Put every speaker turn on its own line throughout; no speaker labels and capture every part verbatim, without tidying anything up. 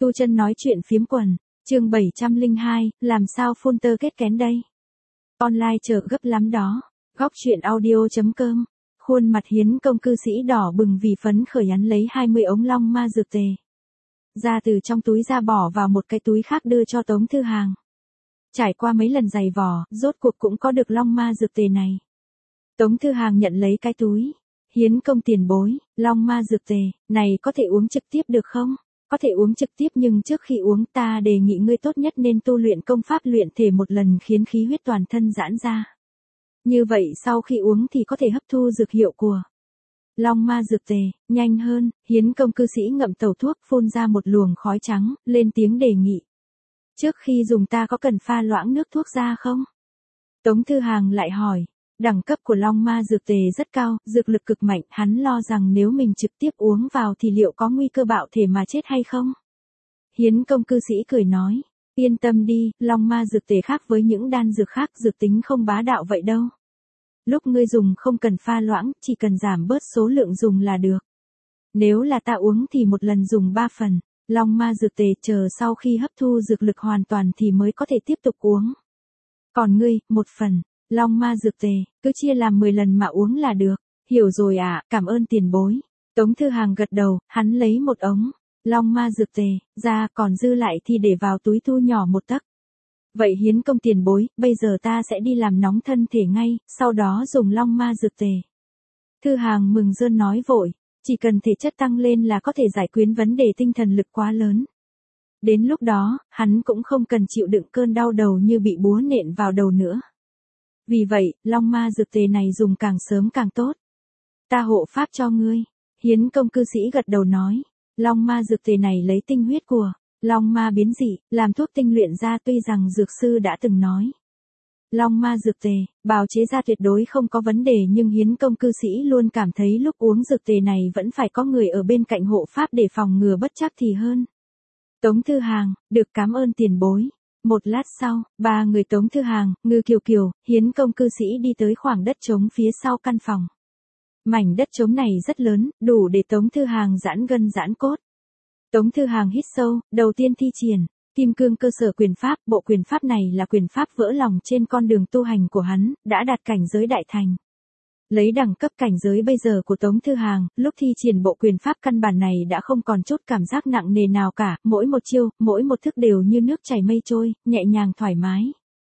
Tu Chân nói chuyện phiếm quần, chương bảy trăm lẻ hai, làm sao phun tơ kết kén đây? Online chờ gấp lắm đó. Góc truyện audio chấm com. Khuôn mặt Hiến Công cư sĩ đỏ bừng vì phấn khởi hắn lấy hai mươi ống long ma dược tề ra từ trong túi ra bỏ vào một cái túi khác đưa cho Tống Thư Hàng. Trải qua mấy lần giày vò, rốt cuộc cũng có được long ma dược tề này. Tống Thư Hàng nhận lấy cái túi. Hiến Công tiền bối, long ma dược tề, này có thể uống trực tiếp được không? Có thể uống trực tiếp nhưng trước khi uống ta đề nghị ngươi tốt nhất nên tu luyện công pháp luyện thể một lần khiến khí huyết toàn thân giãn ra. Như vậy sau khi uống thì có thể hấp thu dược hiệu của long ma dược tề, nhanh hơn. Hiến Công cư sĩ ngậm tẩu thuốc phun ra một luồng khói trắng, lên tiếng đề nghị. Trước khi dùng ta có cần pha loãng nước thuốc ra không? Tống Thư Hàng lại hỏi. Đẳng cấp của long ma dược tề rất cao, dược lực cực mạnh, hắn lo rằng nếu mình trực tiếp uống vào thì liệu có nguy cơ bạo thể mà chết hay không? Hiến Công cư sĩ cười nói, yên tâm đi, long ma dược tề khác với những đan dược khác, dược tính không bá đạo vậy đâu. Lúc ngươi dùng không cần pha loãng, chỉ cần giảm bớt số lượng dùng là được. Nếu là ta uống thì một lần dùng ba phần, long ma dược tề chờ sau khi hấp thu dược lực hoàn toàn thì mới có thể tiếp tục uống. Còn ngươi, một phần. Long ma dược tề, cứ chia làm mười lần mà uống là được. Hiểu rồi ạ, à, cảm ơn tiền bối. Tống Thư Hàng gật đầu, hắn lấy một ống long ma dược tề ra, còn dư lại thì để vào túi thu nhỏ một tấc. Vậy Hiến Công tiền bối, bây giờ ta sẽ đi làm nóng thân thể ngay, sau đó dùng long ma dược tề. Thư Hàng mừng rơn nói vội, chỉ cần thể chất tăng lên là có thể giải quyết vấn đề tinh thần lực quá lớn. Đến lúc đó, hắn cũng không cần chịu đựng cơn đau đầu như bị búa nện vào đầu nữa. Vì vậy, long ma dược tề này dùng càng sớm càng tốt. Ta hộ pháp cho ngươi. Hiến Công cư sĩ gật đầu nói. Long ma dược tề này lấy tinh huyết của long ma biến dị, làm thuốc tinh luyện ra, tuy rằng dược sư đã từng nói. Long ma dược tề, bào chế ra tuyệt đối không có vấn đề, nhưng Hiến Công cư sĩ luôn cảm thấy lúc uống dược tề này vẫn phải có người ở bên cạnh hộ pháp để phòng ngừa bất trắc thì hơn. Tống Thư Hàng, được, cảm ơn tiền bối. Một lát sau, ba người Tống Thư Hàng, Ngư Kiều Kiều, Hiến Công cư sĩ đi tới khoảng đất trống phía sau căn phòng. Mảnh đất trống này rất lớn, đủ để Tống Thư Hàng giãn gân giãn cốt. Tống Thư Hàng hít sâu, đầu tiên thi triển Kim Cương cơ sở quyền pháp. Bộ quyền pháp này là quyền pháp vỡ lòng trên con đường tu hành của hắn, đã đạt cảnh giới đại thành. Lấy đẳng cấp cảnh giới bây giờ của Tống Thư Hàng, lúc thi triển bộ quyền pháp căn bản này đã không còn chút cảm giác nặng nề nào cả, mỗi một chiêu, mỗi một thức đều như nước chảy mây trôi, nhẹ nhàng thoải mái.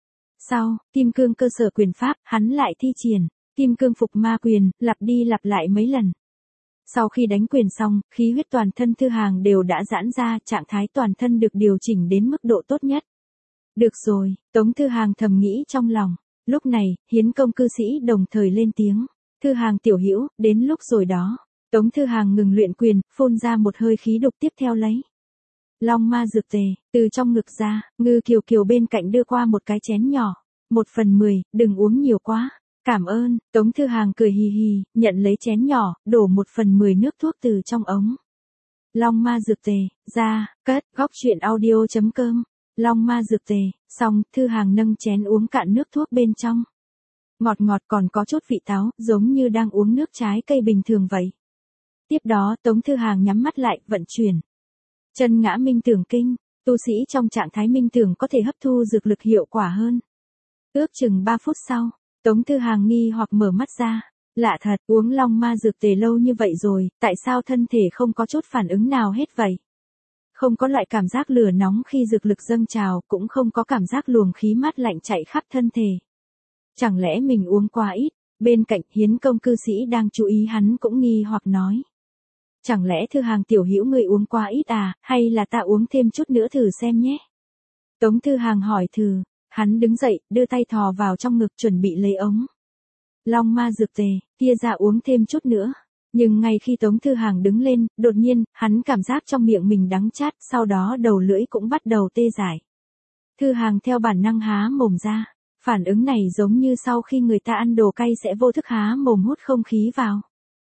Sau, Kim Cương cơ sở quyền pháp, hắn lại thi triển Kim Cương phục ma quyền, lặp đi lặp lại mấy lần. Sau khi đánh quyền xong, khí huyết toàn thân Thư Hàng đều đã giãn ra, trạng thái toàn thân được điều chỉnh đến mức độ tốt nhất. Được rồi, Tống Thư Hàng thầm nghĩ trong lòng. Lúc này, Hiến Công cư sĩ đồng thời lên tiếng. Thư Hàng tiểu hữu, đến lúc rồi đó. Tống Thư Hàng ngừng luyện quyền, phun ra một hơi khí độc, tiếp theo lấy long ma dược tề từ trong ngực ra. Ngư Kiều Kiều bên cạnh đưa qua một cái chén nhỏ. Một phần mười, đừng uống nhiều quá. Cảm ơn. Tống Thư Hàng cười hì hì, nhận lấy chén nhỏ, đổ một phần mười nước thuốc từ trong ống long ma dược tề ra, cất. Góc truyện audio chấm com. Long ma dược tề, xong, Thư Hàng nâng chén uống cạn nước thuốc bên trong. Ngọt ngọt, còn có chút vị táo, giống như đang uống nước trái cây bình thường vậy. Tiếp đó Tống Thư Hàng nhắm mắt lại, vận chuyển chân ngã minh tưởng kinh. Tu sĩ trong trạng thái minh tưởng có thể hấp thu dược lực hiệu quả hơn. Ước chừng ba phút sau, Tống Thư Hàng nghi hoặc mở mắt ra. Lạ thật, uống long ma dược tề lâu như vậy rồi, tại sao thân thể không có chút phản ứng nào hết vậy? Không có loại cảm giác lửa nóng khi dược lực dâng trào, cũng không có cảm giác luồng khí mát lạnh chạy khắp thân thể. Chẳng lẽ mình uống quá ít? Bên cạnh Hiến Công cư sĩ đang chú ý hắn cũng nghi hoặc nói. Chẳng lẽ Thư Hàng tiểu hữu người uống quá ít à, hay là ta uống thêm chút nữa thử xem nhé? Tống Thư Hàng hỏi thử. Hắn đứng dậy, đưa tay thò vào trong ngực chuẩn bị lấy ống long ma dược tề kia ra uống thêm chút nữa. Nhưng ngay khi Tống Thư Hàng đứng lên, đột nhiên, hắn cảm giác trong miệng mình đắng chát, sau đó đầu lưỡi cũng bắt đầu tê dại. Thư Hàng theo bản năng há mồm ra. Phản ứng này giống như sau khi người ta ăn đồ cay sẽ vô thức há mồm hút không khí vào.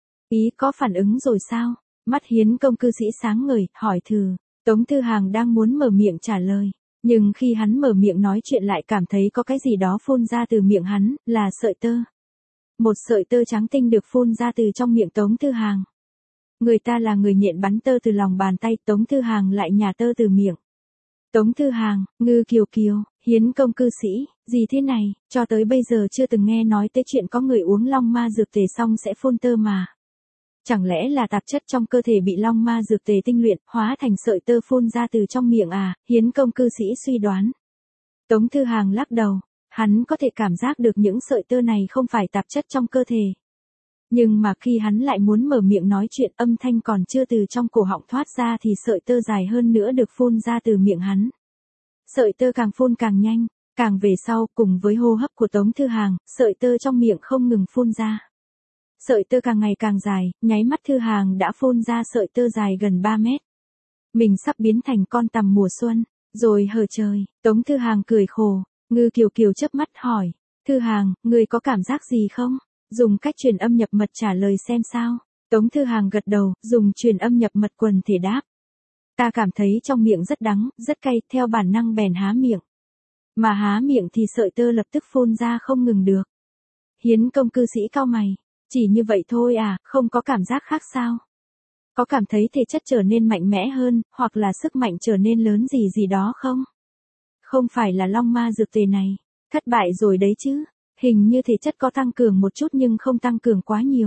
Ý có phản ứng rồi sao? Mắt Hiến Công cư sĩ sáng ngời, hỏi thử. Tống Thư Hàng đang muốn mở miệng trả lời. Nhưng khi hắn mở miệng nói chuyện lại cảm thấy có cái gì đó phun ra từ miệng hắn, là sợi tơ. Một sợi tơ trắng tinh được phun ra từ trong miệng Tống Thư Hàng. Người ta là người nhện bắn tơ từ lòng bàn tay, Tống Thư Hàng lại nhả tơ từ miệng. Tống Thư Hàng, Ngư Kiều Kiều, Hiến công cư sĩ, gì thế này, cho tới bây giờ chưa từng nghe nói tới chuyện có người uống long ma dược tề xong sẽ phun tơ mà. Chẳng lẽ là tạp chất trong cơ thể bị long ma dược tề tinh luyện, hóa thành sợi tơ phun ra từ trong miệng à, Hiến công cư sĩ suy đoán. Tống Thư Hàng lắc đầu, hắn có thể cảm giác được những sợi tơ này không phải tạp chất trong cơ thể. Nhưng mà khi hắn lại muốn mở miệng nói chuyện, âm thanh còn chưa từ trong cổ họng thoát ra thì sợi tơ dài hơn nữa được phun ra từ miệng hắn. Sợi tơ càng phun càng nhanh, càng về sau, cùng với hô hấp của Tống Thư Hàng, sợi tơ trong miệng không ngừng phun ra. Sợi tơ càng ngày càng dài, nháy mắt Thư Hàng đã phun ra sợi tơ dài gần ba mét. Mình sắp biến thành con tằm mùa xuân, rồi hờ trời, Tống Thư Hàng cười khổ, Ngư Kiều Kiều chớp mắt hỏi, Thư Hàng, ngươi có cảm giác gì không? Dùng cách truyền âm nhập mật trả lời xem sao. Tống Thư Hàng gật đầu, dùng truyền âm nhập mật quần thể đáp. Ta cảm thấy trong miệng rất đắng, rất cay, theo bản năng bèn há miệng. Mà há miệng thì sợi tơ lập tức phun ra không ngừng được. Hiến công cư sĩ cau mày, chỉ như vậy thôi à, không có cảm giác khác sao? Có cảm thấy thể chất trở nên mạnh mẽ hơn, hoặc là sức mạnh trở nên lớn gì gì đó không? Không phải là long ma dược tề này, thất bại rồi đấy chứ. Hình như thể chất có tăng cường một chút nhưng không tăng cường quá nhiều.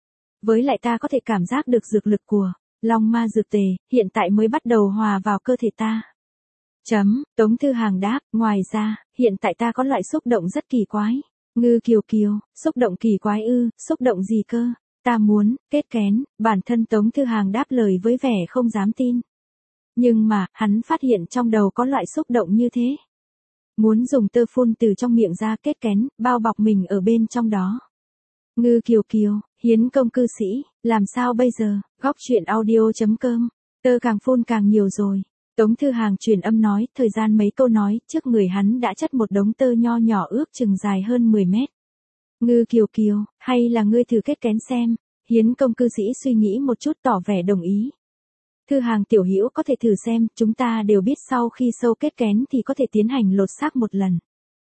Với lại ta có thể cảm giác được dược lực của long ma dược tề, hiện tại mới bắt đầu hòa vào cơ thể ta. Chấm, Tống Thư Hàng đáp, ngoài ra, hiện tại ta có loại xúc động rất kỳ quái. Ngư Kiều Kiều, xúc động kỳ quái ư, xúc động gì cơ? Ta muốn, kết kén, bản thân Tống Thư Hàng đáp lời với vẻ không dám tin. Nhưng mà, hắn phát hiện trong đầu có loại xúc động như thế. Muốn dùng tơ phun từ trong miệng ra kết kén, bao bọc mình ở bên trong đó. Ngư Kiều Kiều, Hiến công cư sĩ, làm sao bây giờ, góc chuyện audio chấm com, tơ càng phun càng nhiều rồi. Tống Thư Hàng truyền âm nói, thời gian mấy câu nói, trước người hắn đã chất một đống tơ nho nhỏ ước chừng dài hơn mười mét. Ngư Kiều Kiều, hay là ngươi thử kết kén xem, Hiến công cư sĩ suy nghĩ một chút tỏ vẻ đồng ý. Thư Hàng tiểu hữu có thể thử xem, chúng ta đều biết sau khi sâu kết kén thì có thể tiến hành lột xác một lần.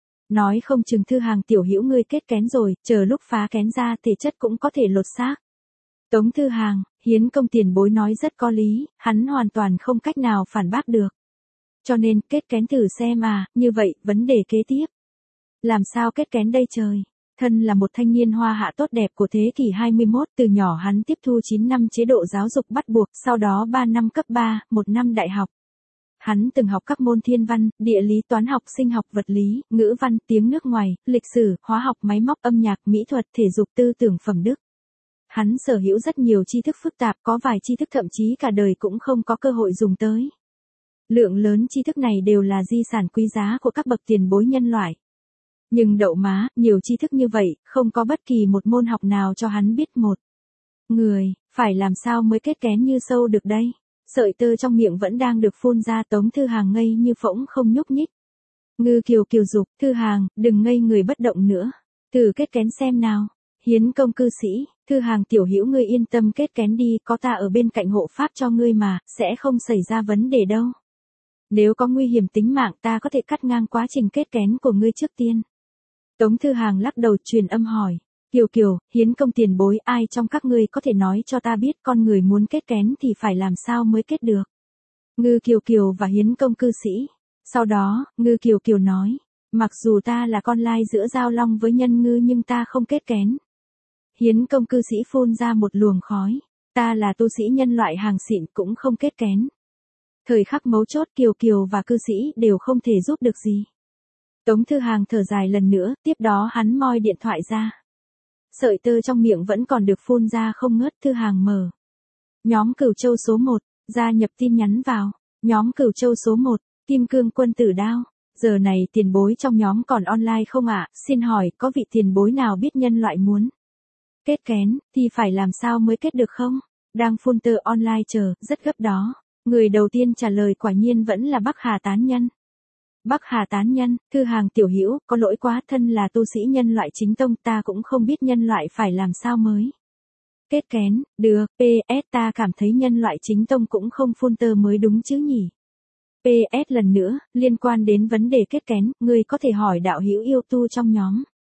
Nói không chừng Thư Hàng tiểu hữu ngươi kết kén rồi, chờ lúc phá kén ra thể chất cũng có thể lột xác. Tống Thư Hàng, Hiến công tiền bối nói rất có lý, hắn hoàn toàn không cách nào phản bác được. Cho nên, kết kén thử xem à, như vậy, vấn đề kế tiếp. Làm sao kết kén đây trời? Thân là một thanh niên hoa hạ tốt đẹp của thế kỷ hai mươi mốt, từ nhỏ hắn tiếp thu chín năm chế độ giáo dục bắt buộc, sau đó ba năm cấp ba, một năm đại học. Hắn từng học các môn thiên văn, địa lý, toán học, sinh học, vật lý, ngữ văn, tiếng nước ngoài, lịch sử, hóa học, máy móc, âm nhạc, mỹ thuật, thể dục, tư tưởng phẩm đức. Hắn sở hữu rất nhiều tri thức phức tạp, có vài tri thức thậm chí cả đời cũng không có cơ hội dùng tới. Lượng lớn tri thức này đều là di sản quý giá của các bậc tiền bối nhân loại. Nhưng đậu má, nhiều tri thức như vậy, không có bất kỳ một môn học nào cho hắn biết một. Người, phải làm sao mới kết kén như sâu được đây? Sợi tơ trong miệng vẫn đang được phun ra. Tống Thư Hàng ngây như phỗng không nhúc nhích. Ngư Kiều Kiều dục, Thư Hàng, đừng ngây người bất động nữa. Thử kết kén xem nào. Hiến công cư sĩ, Thư Hàng tiểu hữu ngươi yên tâm kết kén đi, có ta ở bên cạnh hộ pháp cho ngươi mà, sẽ không xảy ra vấn đề đâu. Nếu có nguy hiểm tính mạng ta có thể cắt ngang quá trình kết kén của ngươi trước tiên. Tống Thư Hàng lắc đầu truyền âm hỏi. Kiều Kiều, Hiến công tiền bối, ai trong các ngươi có thể nói cho ta biết con người muốn kết kén thì phải làm sao mới kết được? Ngư Kiều Kiều và Hiến công cư sĩ. Sau đó, Ngư Kiều Kiều nói. Mặc dù ta là con lai giữa giao long với nhân ngư nhưng ta không kết kén. Hiến công cư sĩ phun ra một luồng khói. Ta là tu sĩ nhân loại hàng xịn cũng không kết kén. Thời khắc mấu chốt Kiều Kiều và cư sĩ đều không thể giúp được gì. Tống Thư Hàng thở dài lần nữa, tiếp đó hắn moi điện thoại ra. Sợi tơ trong miệng vẫn còn được phun ra không ngớt. Thư Hàng mở. Nhóm Cửu Châu số một, gia nhập tin nhắn vào. Nhóm Cửu Châu số một, Kim Cương Quân Tử Đao. Giờ này tiền bối trong nhóm còn online không ạ? À? Xin hỏi, có vị tiền bối nào biết nhân loại muốn kết kén, thì phải làm sao mới kết được không? Đang phun tơ online chờ, rất gấp đó. Người đầu tiên trả lời quả nhiên vẫn là Bắc Hà Tán Nhân. Bắc Hà Tán Nhân, Thư Hàng tiểu hữu, có lỗi quá, thân là tu sĩ nhân loại chính tông, ta cũng không biết nhân loại phải làm sao mới kết kén, được, pê ét ta cảm thấy nhân loại chính tông cũng không phun tơ mới đúng chứ nhỉ. pê ét lần nữa, liên quan đến vấn đề kết kén, ngươi có thể hỏi đạo hữu yêu tu trong nhóm.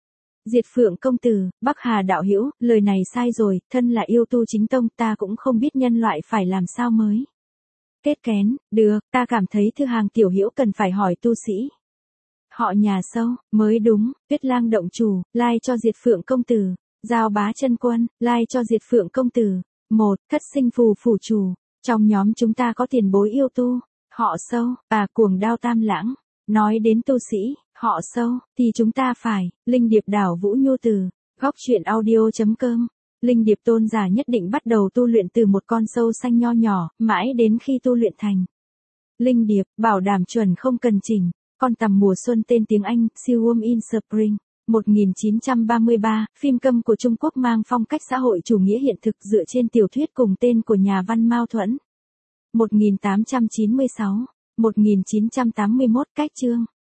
Diệt Phượng công tử, Bắc Hà đạo hữu, lời này sai rồi, thân là yêu tu chính tông, ta cũng không biết nhân loại phải làm sao mới kết kén, được, ta cảm thấy Thư Hàng tiểu hữu cần phải hỏi tu sĩ. Họ nhà sâu, mới đúng, Tuyết Lang động chủ, lai cho Diệt Phượng công tử, Giao Bá chân quân, lai cho Diệt Phượng công tử. Một, Thất sinh phù phủ chủ, trong nhóm chúng ta có tiền bối yêu tu, họ sâu, và Cuồng Đao Tam Lãng. Nói đến tu sĩ, họ sâu, thì chúng ta phải, Linh Điệp đảo Vũ Nhu Từ, góc truyện audio.com. Linh Điệp tôn giả nhất định bắt đầu tu luyện từ một con sâu xanh nho nhỏ, mãi đến khi tu luyện thành Linh Điệp, bảo đảm chuẩn không cần chỉnh. Con tằm mùa xuân tên tiếng Anh, Silkworm in Spring. một nghìn chín trăm ba mươi ba, phim câm của Trung Quốc mang phong cách xã hội chủ nghĩa hiện thực dựa trên tiểu thuyết cùng tên của nhà văn Mao Thuẫn. một nghìn tám trăm chín mươi sáu, một nghìn chín trăm tám mươi mốt cách chương.